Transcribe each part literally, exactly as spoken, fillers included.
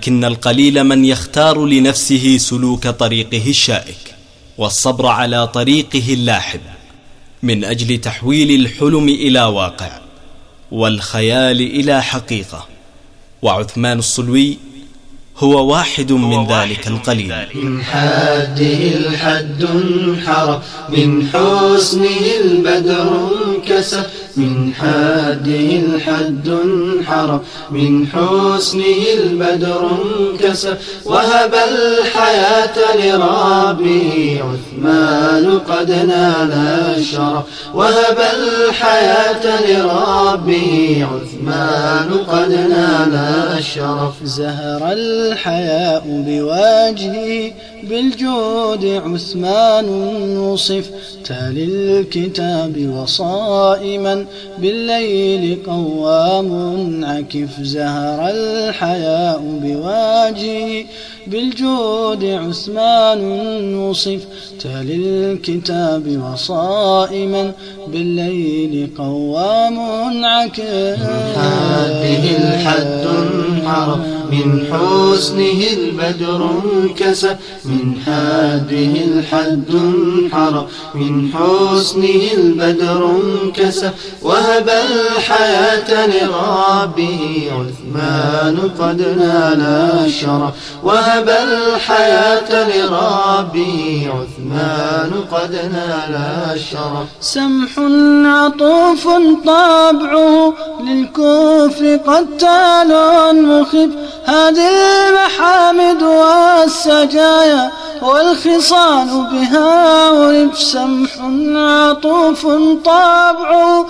لكن القليل من يختار لنفسه سلوك طريقه الشائك والصبر على طريقه اللاحب من أجل تحويل الحلم إلى واقع والخيال إلى حقيقة. وعثمان الصلوي هو واحد من ذلك القليل. من حاده الحد انحرى، من حسنه البدر انكسى، من حاده الحد انحرى، من حسنه البدر انكسى، وهب الحياة لربه عثمان قد نال الشرف، وهب الحياة لربه عثمان قد نال الشرف. زهر الحياء بوجهه بالجود عثمان وصف، تالي الكتاب وصائما بالليل قوام عكف. زهر الحياء بوجهه بالجود عثمان وصف، تالي الكتاب وصائما بالليل قوام عكف. من حاده الحد انحرى، من حسنه البدر انكسى، من حاده الحد انحرى، من حسنه البدر انكسى، وهب الحياة لربه عثمان قد نال الشرف، وهب الحياة لربه عثمان قد نال الشرف. سمح عطوف طبعه للكفر قتال مخف، هذه المحامد والسجايا والخصال بها ورف. سمح عطوف طبعه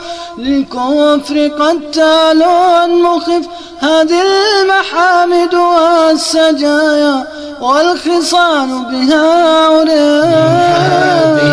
للكفر قتال مخف، هذه المحامد والسجايا والخصال بها ورف.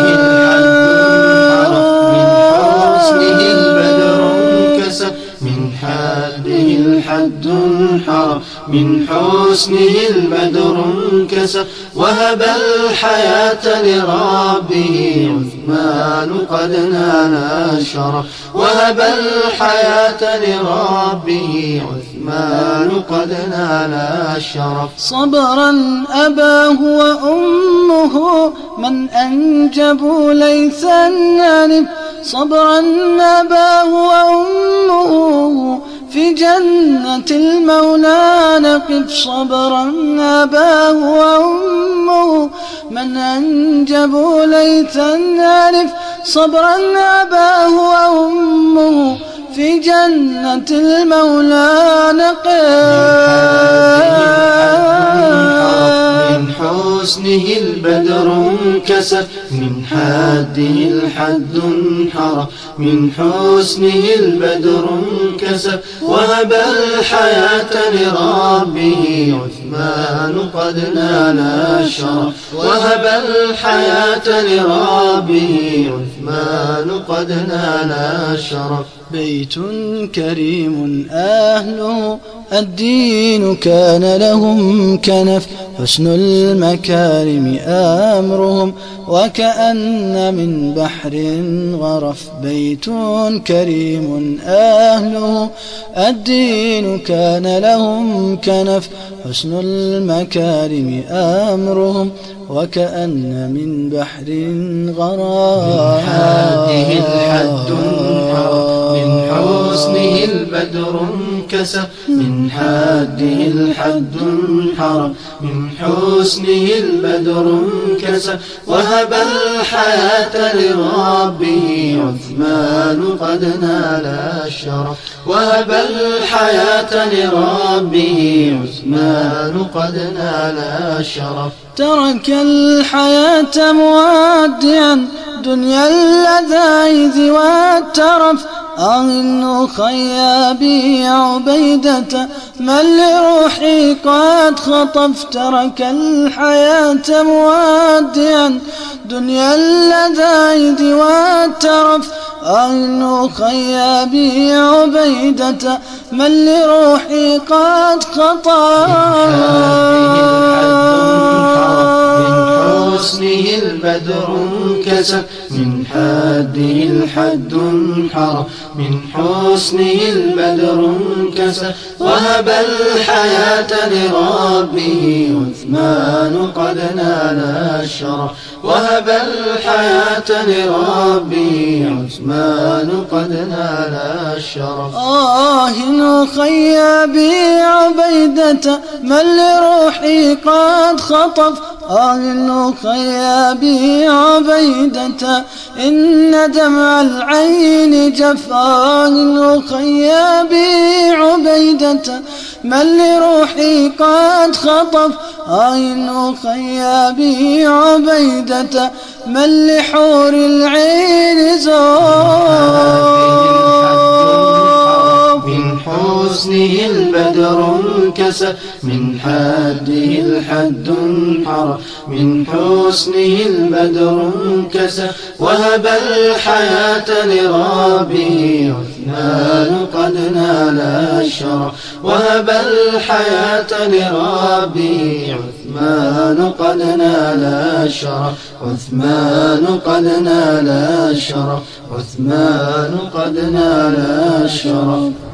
من حاده الحد انحرى، من حسنه البدر انكسى، وهب الحياة لربه عثمان قد نال الشرف، وهب الحياة لربه عثمان قد نال الشرف. صبرا أباه وأمه من أنجبوا ليثا نانف، صبرا أباه وأمه في جنة المولى نقف. صبرا أباه وأمه من أنجبوا ليثا نانف، صبرا أباه وأمه في جنة المولى نقف. من حسنه البدر انكسى، من حاده الحد انحرى، من حسنه البدر انكسى، وهب الحياة لربه عثمان قد نال الشرف، وهب الحياة لربه عثمان قد نال الشرف. بيت كريم أهله الدين كان لهم كنف، حسن المكارم أمرهم وكأن من بحر غرف. بيت كريم أهله الدين كان لهم كنف، حسن المكارم أمرهم وكأن من بحر غرف. من حاده الحد انحرى، من حسنه البدر انكسى، من حاده الحد انحرى، من حسنه البدر انكسى، وهب الحياة لربه عثمان قد نال الشرف، وهب الحياة لربه عثمان قد نال الشرف. ترك الحياة مودعا دنيا اللذائذ والترف، أغن خيابي عبيدة من لروحي قد خطف. ترك الحياة مودعا دنيا اللذائذ والترف، أغن خيابي عبيدة من لروحي قد خطف. حسنه البدر انكسى، من حاده الحد انحرى، من حسنه البدر انكسى وهب الحياة لربه عثمان قد نال الشرف وهب الحياة لربه عثمان قد نال الشرف آه أخي أبي عبيدة من لروحي قد خطف آه أخي أبي عبيدة إن دمع العين جف آه أخي أبي عبيدة من لروحي قد خطف آه أخي أبي عبيدة من لحور العين زار من حسنه البدر انكسى من حده الحد انحرى من حسنه البدر انكسى وهب الحياة لربه عثمان قد نال الشرف وهب الحياة لربه عثمان قد نال الشرف عثمان قد نال الشرف عثمان قد نال الشرف